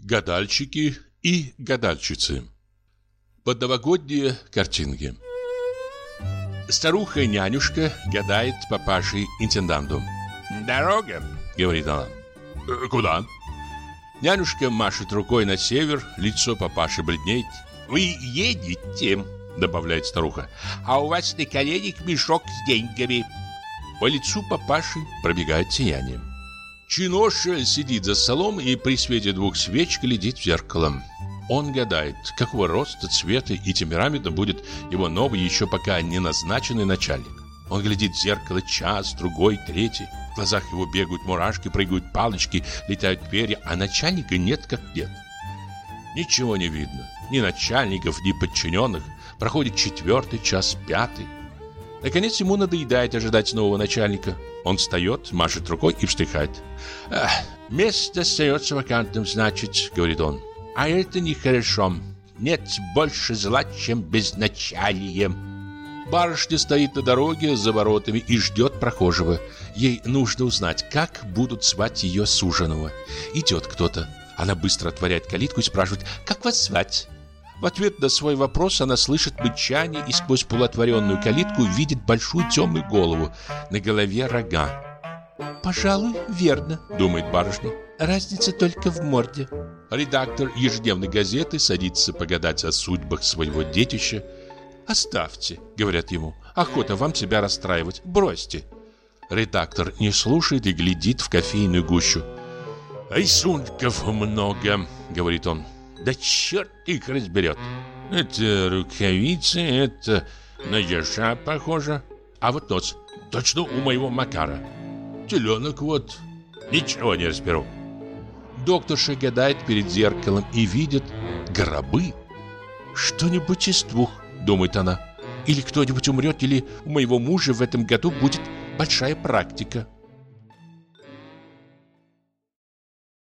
Гадальщики и гадальщицы. Подновогодние картинки. Старуха-нянюшка гадает папаше-интенданту. «Дорога», — говорит она. «Куда?» Нянюшка машет рукой на север, лицо папаши бледнеет. «Вы едете», — добавляет старуха, «а у вас на коленях мешок с деньгами». По лицу папаши пробегает сияние. Чиноша сидит за столом и при свете 2 свеч глядит в зеркало. Он гадает, какого роста, цвета и темперамента будет его новый, еще пока не назначенный начальник. Он глядит в зеркало час, другой, третий. В глазах его бегают мурашки, прыгают палочки, летают перья, а начальника нет как нет. Ничего не видно, ни начальников, ни подчиненных. Проходит 4-й час, 5-й. Наконец ему надоедает ожидать нового начальника. Он встает, машет рукой и вздыхает. «Место остается вакантным, значит», — говорит он. «А это нехорошо. Нет больше зла, чем безначалие». Барышня стоит на дороге за воротами и ждет прохожего. Ей нужно узнать, как будут звать ее суженого. Идет кто-то. Она быстро отворяет калитку и спрашивает: «Как вас звать?» В ответ на свой вопрос она слышит мычание и сквозь полуотворенную калитку видит большую темную голову. На голове рога. «Пожалуй, верно», — думает барышня. «Разница только в морде». Редактор ежедневной газеты садится погадать о судьбах своего детища. «Оставьте», — говорят ему, — «охота вам себя расстраивать, бросьте». Редактор не слушает и глядит в кофейную гущу. «Рисунков много», — говорит он. «Да черт их разберет. Это рукавицы, это на ежа похоже. А вот нос, точно у моего Макара. Теленок вот, ничего не разберу». Докторша гадает перед зеркалом и видит гробы. «Что-нибудь из 2, думает она. Или кто-нибудь умрет, или у моего мужа в этом году будет большая практика».